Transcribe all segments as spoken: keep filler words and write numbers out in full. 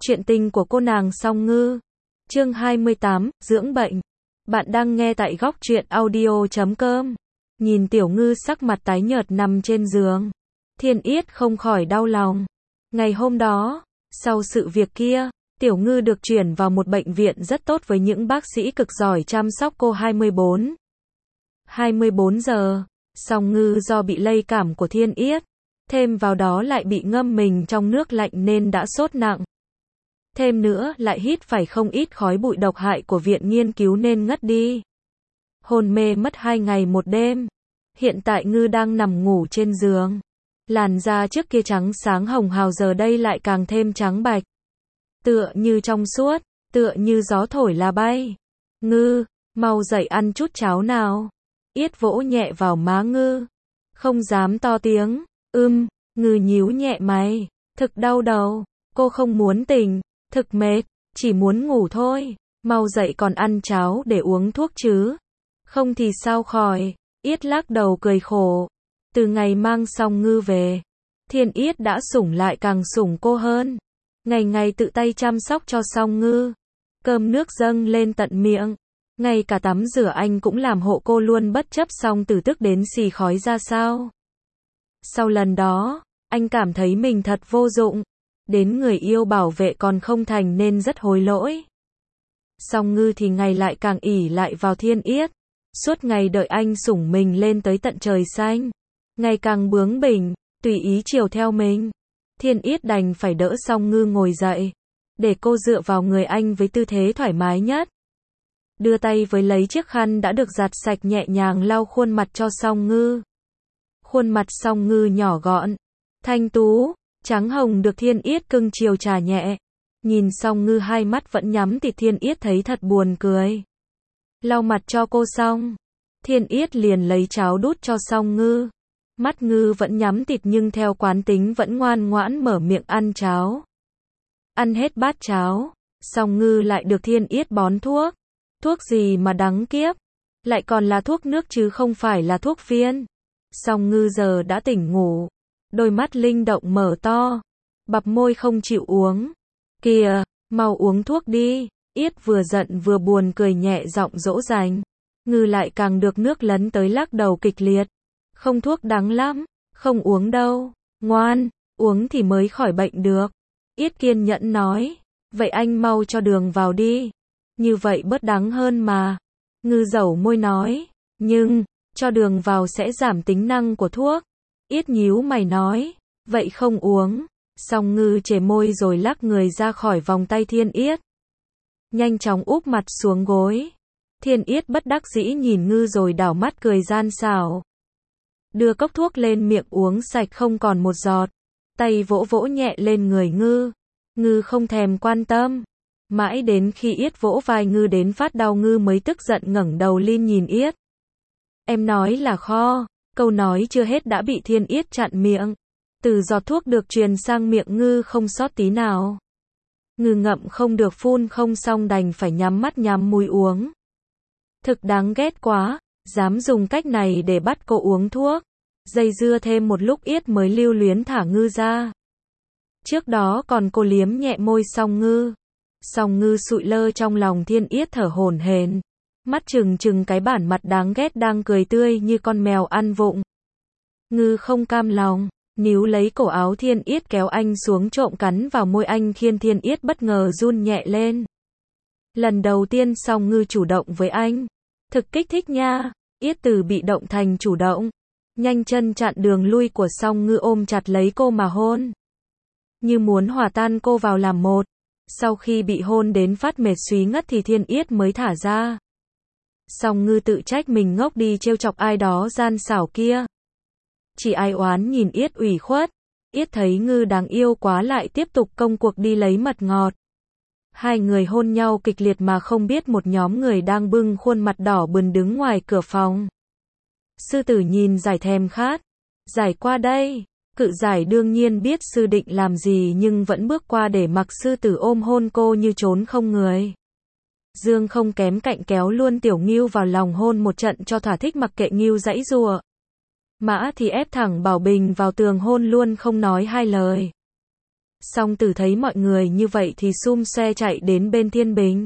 Chuyện tình của cô nàng Song Ngư. Chương hai mươi tám, dưỡng bệnh. Bạn đang nghe tại góc truyện audio chấm com. Nhìn Tiểu Ngư sắc mặt tái nhợt nằm trên giường, Thiên Yết không khỏi đau lòng. Ngày hôm đó, sau sự việc kia, Tiểu Ngư được chuyển vào một bệnh viện rất tốt với những bác sĩ cực giỏi chăm sóc cô hai mươi bốn. hai mươi bốn giờ, Song Ngư do bị lây cảm của Thiên Yết, thêm vào đó lại bị ngâm mình trong nước lạnh nên đã sốt nặng. Thêm nữa lại hít phải không ít khói bụi độc hại của viện nghiên cứu nên ngất đi. Hôn mê mất hai ngày một đêm. Hiện tại Ngư đang nằm ngủ trên giường. Làn da trước kia trắng sáng hồng hào giờ đây lại càng thêm trắng bạch. Tựa như trong suốt, tựa như gió thổi là bay. Ngư, mau dậy ăn chút cháo nào. Yết vỗ nhẹ vào má Ngư. Không dám to tiếng. Ưm, Ngư nhíu nhẹ mày. Thực đau đầu. Cô không muốn tỉnh. Thực mệt, chỉ muốn ngủ thôi. Mau dậy còn ăn cháo để uống thuốc chứ. Không thì sao khỏi. Yết lắc đầu cười khổ. Từ ngày mang Song Ngư về, Thiên Yết đã sủng lại càng sủng cô hơn. Ngày ngày tự tay chăm sóc cho Song Ngư. Cơm nước dâng lên tận miệng. Ngay cả tắm rửa anh cũng làm hộ cô luôn bất chấp Song Tử tức đến xì khói ra sao. Sau lần đó, anh cảm thấy mình thật vô dụng. Đến người yêu bảo vệ còn không thành nên rất hối lỗi. Song Ngư thì ngày lại càng ỷ lại vào Thiên Yết. Suốt ngày đợi anh sủng mình lên tới tận trời xanh. Ngày càng bướng bỉnh, tùy ý chiều theo mình. Thiên Yết đành phải đỡ Song Ngư ngồi dậy. Để cô dựa vào người anh với tư thế thoải mái nhất. Đưa tay với lấy chiếc khăn đã được giặt sạch nhẹ nhàng lau khuôn mặt cho Song Ngư. Khuôn mặt Song Ngư nhỏ gọn, thanh tú, trắng hồng được Thiên Yết cưng chiều trà nhẹ. Nhìn Song Ngư hai mắt vẫn nhắm thì Thiên Yết thấy thật buồn cười. Lau mặt cho cô xong, Thiên Yết liền lấy cháo đút cho Song Ngư. Mắt Ngư vẫn nhắm tịt nhưng theo quán tính vẫn ngoan ngoãn mở miệng ăn cháo. Ăn hết bát cháo, Song Ngư lại được Thiên Yết bón thuốc. Thuốc gì mà đắng kiếp, lại còn là thuốc nước chứ không phải là thuốc viên. Song Ngư giờ đã tỉnh ngủ, đôi mắt linh động mở to, bập môi không chịu uống. Kìa, mau uống thuốc đi. Yết vừa giận vừa buồn cười nhẹ giọng dỗ dành. Ngư lại càng được nước lấn tới lắc đầu kịch liệt. Không, thuốc đắng lắm, không uống đâu. Ngoan, uống thì mới khỏi bệnh được. Yết kiên nhẫn nói. Vậy anh mau cho đường vào đi. Như vậy bớt đắng hơn mà. Ngư dẩu môi nói. Nhưng, cho đường vào sẽ giảm tính năng của thuốc. Yết nhíu mày nói. Vậy không uống. Song Ngư chề môi rồi lắc người ra khỏi vòng tay Thiên Yết. Nhanh chóng úp mặt xuống gối. Thiên Yết bất đắc dĩ nhìn Ngư rồi đảo mắt cười gian xảo. Đưa cốc thuốc lên miệng uống sạch không còn một giọt. Tay vỗ vỗ nhẹ lên người Ngư. Ngư không thèm quan tâm. Mãi đến khi Yết vỗ vai Ngư đến phát đau Ngư mới tức giận ngẩng đầu lên nhìn Yết. Em nói là kho. Câu nói chưa hết đã bị Thiên Yết chặn miệng. Từ giọt thuốc được truyền sang miệng Ngư không sót tí nào. Ngư ngậm không được phun không xong đành phải nhắm mắt nhắm mũi uống. Thực đáng ghét quá, dám dùng cách này để bắt cô uống thuốc. Dây dưa thêm một lúc Yết mới lưu luyến thả Ngư ra. Trước đó còn cô liếm nhẹ môi Song Ngư. Song Ngư sụi lơ trong lòng Thiên Yết thở hổn hển. Mắt trừng trừng cái bản mặt đáng ghét đang cười tươi như con mèo ăn vụng. Ngư không cam lòng, níu lấy cổ áo Thiên Yết kéo anh xuống trộm cắn vào môi anh khiến Thiên Yết bất ngờ run nhẹ lên. Lần đầu tiên Song Ngư chủ động với anh. Thực kích thích nha. Yết từ bị động thành chủ động. Nhanh chân chặn đường lui của Song Ngư ôm chặt lấy cô mà hôn. Như muốn hòa tan cô vào làm một. Sau khi bị hôn đến phát mệt suy ngất thì Thiên Yết mới thả ra. Song Ngư tự trách mình ngốc đi trêu chọc ai đó gian xảo kia. Chỉ ai oán nhìn Yết ủy khuất. Yết thấy Ngư đáng yêu quá lại tiếp tục công cuộc đi lấy mật ngọt. Hai người hôn nhau kịch liệt mà không biết một nhóm người đang bưng khuôn mặt đỏ bừng đứng ngoài cửa phòng. Sư tử nhìn Giải thèm khát. Giải qua đây. Cự Giải đương nhiên biết sư định làm gì nhưng vẫn bước qua để mặc sư tử ôm hôn cô như trốn không người. Dương không kém cạnh kéo luôn Tiểu Ngưu vào lòng hôn một trận cho thỏa thích mặc kệ Ngưu giãy giụa. Mã thì ép thẳng Bảo Bình vào tường hôn luôn không nói hai lời. Song Tử thấy mọi người như vậy thì xum xoe chạy đến bên Thiên Bình.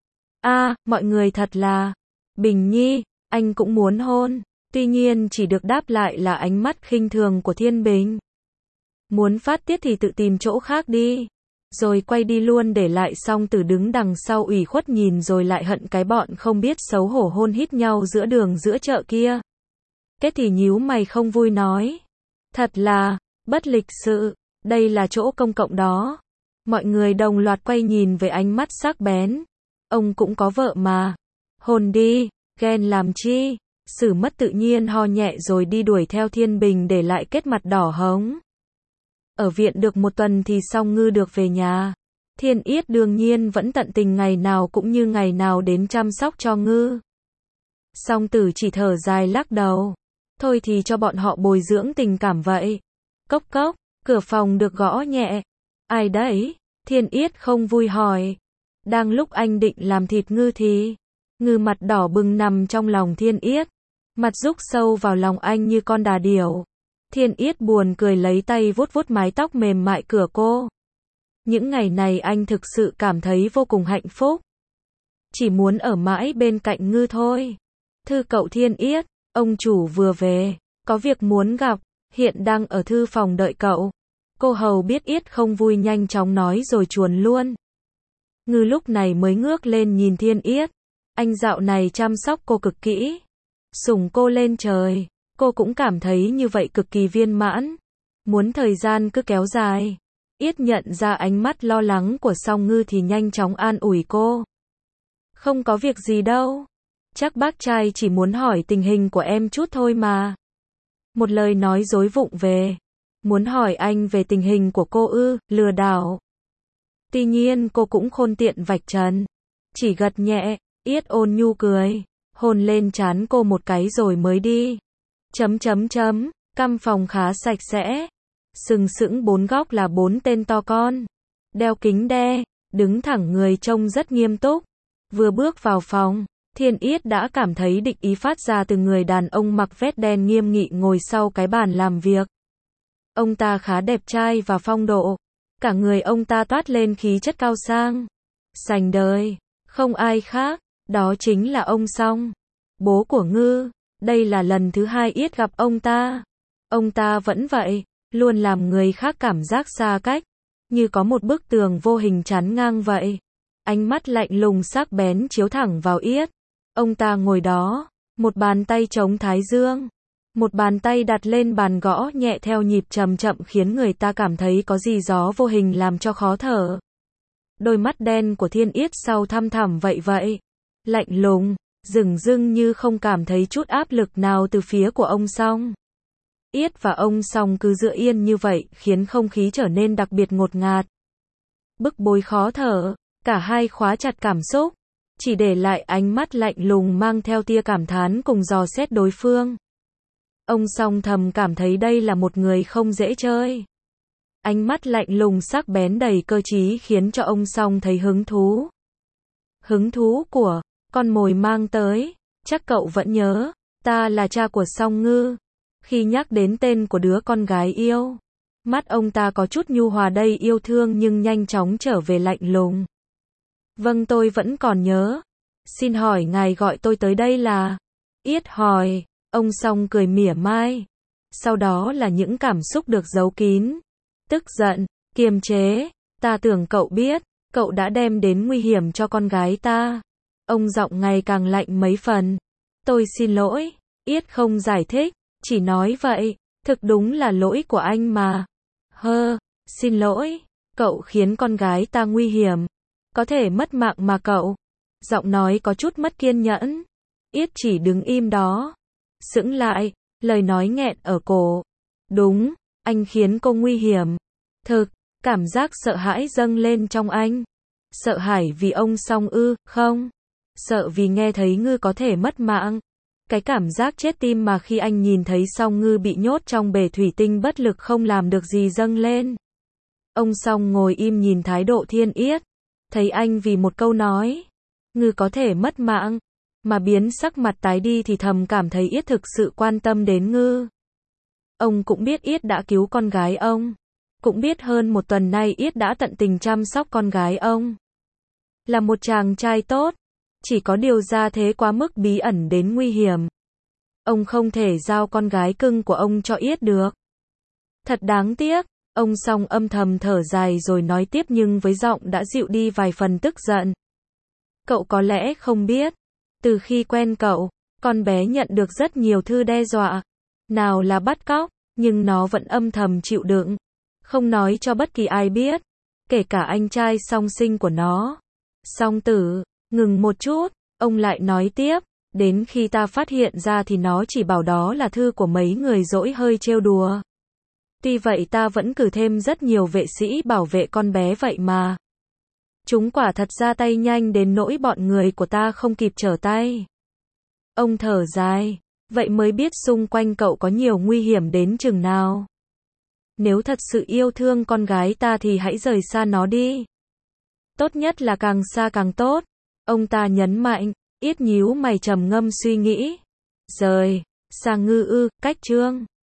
A, mọi người thật là, Bình Nhi, anh cũng muốn hôn. Tuy nhiên chỉ được đáp lại là ánh mắt khinh thường của Thiên Bình. Muốn phát tiết thì tự tìm chỗ khác đi. Rồi quay đi luôn để lại Song Tử đứng đằng sau ủy khuất nhìn rồi lại hận cái bọn không biết xấu hổ hôn hít nhau giữa đường giữa chợ kia. Kết thì nhíu mày không vui nói. Thật là, bất lịch sự, đây là chỗ công cộng đó. Mọi người đồng loạt quay nhìn với ánh mắt sắc bén. Ông cũng có vợ mà. Hôn đi, ghen làm chi. Sử Mất tự nhiên ho nhẹ rồi đi đuổi theo Thiên Bình để lại Kết mặt đỏ hống. Ở viện được một tuần thì Song Ngư được về nhà. Thiên Yết đương nhiên vẫn tận tình ngày nào cũng như ngày nào đến chăm sóc cho Ngư. Song Tử chỉ thở dài lắc đầu. Thôi thì cho bọn họ bồi dưỡng tình cảm vậy. Cốc cốc, cửa phòng được gõ nhẹ. Ai đấy? Thiên Yết không vui hỏi. Đang lúc anh định làm thịt Ngư thì... Ngư mặt đỏ bừng nằm trong lòng Thiên Yết. Mặt rúc sâu vào lòng anh như con đà điểu. Thiên Yết buồn cười lấy tay vuốt vuốt mái tóc mềm mại của cô. Những ngày này anh thực sự cảm thấy vô cùng hạnh phúc. Chỉ muốn ở mãi bên cạnh Ngư thôi. Thư cậu Thiên Yết, ông chủ vừa về, có việc muốn gặp, hiện đang ở thư phòng đợi cậu. Cô hầu biết Yết không vui nhanh chóng nói rồi chuồn luôn. Ngư lúc này mới ngước lên nhìn Thiên Yết. Anh dạo này chăm sóc cô cực kỹ. Sủng cô lên trời. Cô cũng cảm thấy như vậy cực kỳ viên mãn. Muốn thời gian cứ kéo dài. Yết nhận ra ánh mắt lo lắng của Song Ngư thì nhanh chóng an ủi cô. Không có việc gì đâu. Chắc bác trai chỉ muốn hỏi tình hình của em chút thôi mà. Một lời nói dối vụng về. Muốn hỏi anh về tình hình của cô ư, lừa đảo. Tuy nhiên cô cũng khôn tiện vạch trần. Chỉ gật nhẹ, Yết ôn nhu cười. Hôn lên trán cô một cái rồi mới đi. Chấm chấm chấm, căn phòng khá sạch sẽ. Sừng sững bốn góc là bốn tên to con. Đeo kính đe, đứng thẳng người trông rất nghiêm túc. Vừa bước vào phòng, Thiên Yết đã cảm thấy địch ý phát ra từ người đàn ông mặc vest đen nghiêm nghị ngồi sau cái bàn làm việc. Ông ta khá đẹp trai và phong độ. Cả người ông ta toát lên khí chất cao sang. Sành đời, không ai khác, đó chính là ông Song, bố của Ngư. Đây là lần thứ hai Yết gặp ông ta. Ông ta vẫn vậy, luôn làm người khác cảm giác xa cách, như có một bức tường vô hình chắn ngang vậy. Ánh mắt lạnh lùng sắc bén chiếu thẳng vào Yết. Ông ta ngồi đó, một bàn tay chống thái dương, một bàn tay đặt lên bàn gõ nhẹ theo nhịp chậm chậm khiến người ta cảm thấy có gì gió vô hình làm cho khó thở. Đôi mắt đen của Thiên Yết sau thăm thẳm vậy vậy, lạnh lùng, dửng dưng như không cảm thấy chút áp lực nào từ phía của ông Song. Yết và ông Song cứ dựa yên như vậy khiến không khí trở nên đặc biệt ngột ngạt. Bức bối khó thở, cả hai khóa chặt cảm xúc, chỉ để lại ánh mắt lạnh lùng mang theo tia cảm thán cùng dò xét đối phương. Ông Song thầm cảm thấy đây là một người không dễ chơi. Ánh mắt lạnh lùng sắc bén đầy cơ trí khiến cho ông Song thấy hứng thú. Hứng thú của con mồi mang tới, chắc cậu vẫn nhớ, ta là cha của Song Ngư. Khi nhắc đến tên của đứa con gái yêu, mắt ông ta có chút nhu hòa đầy yêu thương nhưng nhanh chóng trở về lạnh lùng. Vâng, tôi vẫn còn nhớ. Xin hỏi ngài gọi tôi tới đây là? Yết hỏi. Ông Song cười mỉa mai. Sau đó là những cảm xúc được giấu kín. Tức giận, kiềm chế. Ta tưởng cậu biết, cậu đã đem đến nguy hiểm cho con gái ta. Ông giọng ngày càng lạnh mấy phần. Tôi xin lỗi. Yết không giải thích, chỉ nói vậy. Thực đúng là lỗi của anh mà. Hơ, xin lỗi. Cậu khiến con gái ta nguy hiểm. Có thể mất mạng mà cậu. Giọng nói có chút mất kiên nhẫn. Yết chỉ đứng im đó. Sững lại, lời nói nghẹn ở cổ. Đúng, anh khiến cô nguy hiểm. Thực, cảm giác sợ hãi dâng lên trong anh. Sợ hãi vì ông Song ư, không. Sợ vì nghe thấy Ngư có thể mất mạng. Cái cảm giác chết tim mà khi anh nhìn thấy Song Ngư bị nhốt trong bể thủy tinh bất lực không làm được gì dâng lên. Ông Song ngồi im nhìn thái độ Thiên Yết. Thấy anh vì một câu nói, Ngư có thể mất mạng, mà biến sắc mặt tái đi thì thầm cảm thấy Yết thực sự quan tâm đến Ngư. Ông cũng biết Yết đã cứu con gái ông. Cũng biết hơn một tuần nay Yết đã tận tình chăm sóc con gái ông. Là một chàng trai tốt, chỉ có điều ra thế quá mức bí ẩn đến nguy hiểm. Ông không thể giao con gái cưng của ông cho Yết được. Thật đáng tiếc, ông Song âm thầm thở dài rồi nói tiếp nhưng với giọng đã dịu đi vài phần tức giận. Cậu có lẽ không biết, từ khi quen cậu, con bé nhận được rất nhiều thư đe dọa. Nào là bắt cóc, nhưng nó vẫn âm thầm chịu đựng. Không nói cho bất kỳ ai biết, kể cả anh trai song sinh của nó. Song tử, ngừng một chút, ông lại nói tiếp, đến khi ta phát hiện ra thì nó chỉ bảo đó là thư của mấy người dỗi hơi trêu đùa. Tuy vậy ta vẫn cử thêm rất nhiều vệ sĩ bảo vệ con bé vậy mà. Chúng quả thật ra tay nhanh đến nỗi bọn người của ta không kịp trở tay. Ông thở dài, vậy mới biết xung quanh cậu có nhiều nguy hiểm đến chừng nào. Nếu thật sự yêu thương con gái ta thì hãy rời xa nó đi. Tốt nhất là càng xa càng tốt. Ông ta nhấn mạnh, Yết nhíu mày trầm ngâm suy nghĩ. Rời, xa ngư ư, cách chương.